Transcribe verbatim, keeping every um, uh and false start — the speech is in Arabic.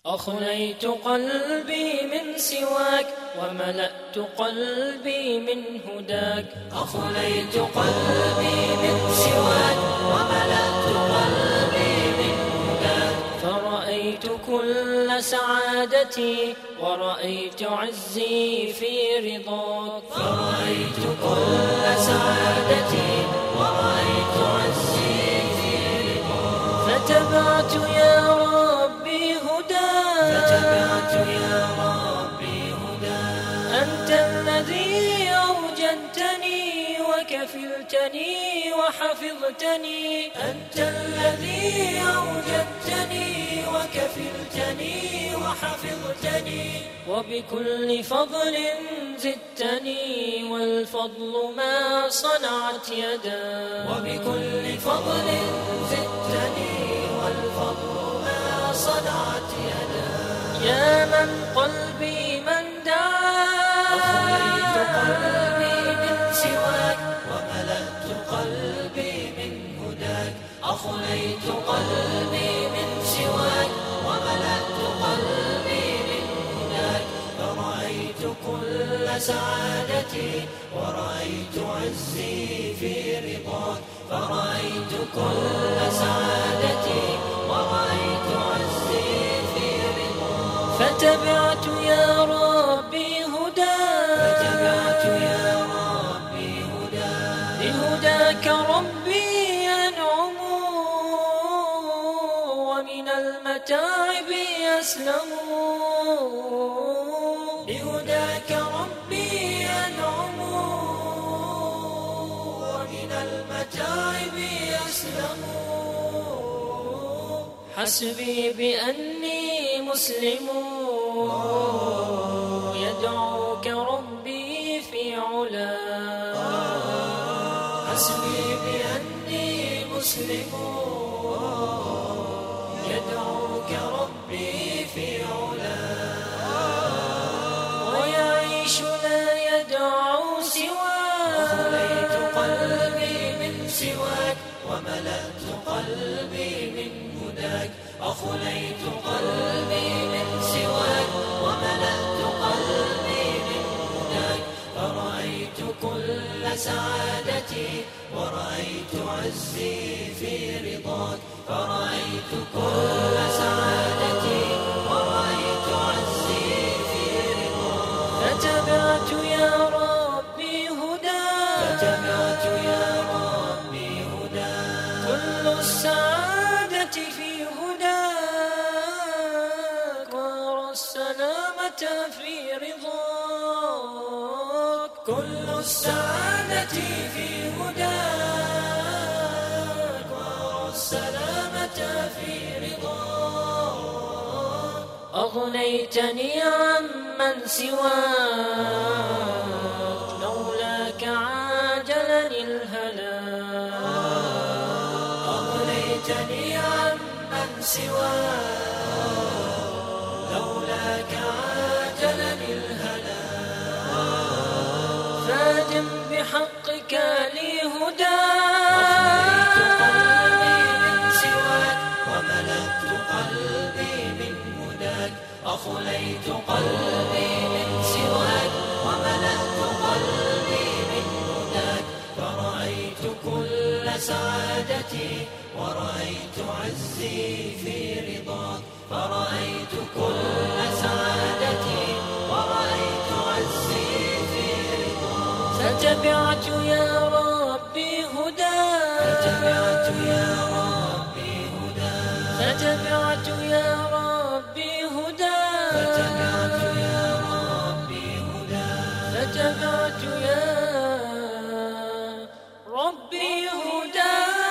أخليت قلبي من سواك وملأت قلبي من هداك. أخليت قلبي من سواك وملأت قلبي من هداك. فرأيت كل سعادتي ورأيت عزي في رضاك. فرأيت كل سعادتي ورأيت عزي في رضاك. فتبعت يا ربي هداك. فتبعت يا ربي هداك. أنت الذي أوجدتني وكفلتني وحفظتني. أنت الذي أوجدتني وكفلتني وحفظتني. وبكل فضل زدتني والفضل ما صنعت يداك. وبكل فضل زدتني والفضل ما صنعت يداك. يا من قلبي من دعاك. أخليت قلبي من سواك وملأت قلبي من هداك. أخليت قلبي من سواك وملأت قلبي من هداك. فرأيت كل سعادتي ورأيت عزي في رضاك. فرأيت كل سعادتي ورأيت عزي في رضاك. فتبعت يا ربي هداك. فتبعت يا ربي هداك. بهداك ربي أنعم ومن المتاعب يسلم. بهداك ربي أنعم ومن المتاعب يسلم. حسبي بأني مسلم يدعوك ربي في علاك. حسبي بأني مسلم يدعوك ربي في علاك. ويعيش لا يدعو سواك. أخليت قلبي من سواك وملأت قلبي من هداك. أخليت قلبي من سواك وملأت قلبي من هداك. فرأيت كل سعادتي ورأيت عزي في رضاك. فرأيت كل سعادتي ورأيت عزي في رضاك. فتبعت يا ربي هداك. فتبعت يا ربي هداك. كل السعادة في هداك وأرى السلامة في رضاك. كل السعادة في هداك وأرى السلامة في رضاك. أغنيتني عمن سواك لولاك عاجلني الهلاك. أغنيتني عمن سواك لولاك عاجلني الهلاك. فادم بحقك لي هداك. أخليت قلبي من سواك وملأت قلبي من هداك. أخليت قلبي من سواك وملأت قلبي من هداك. فرأيت كل سعادتي ورأيت عزي في رضاك. فرأيت كل سعادتي ورأيت عزي في رضاك. فتبعت يا ربي هداك. فتبعت يا ربي هداك. فتبعت يا ربي هداك. فتبعت يا ربي هداك. فتبعت يا ربي هداك.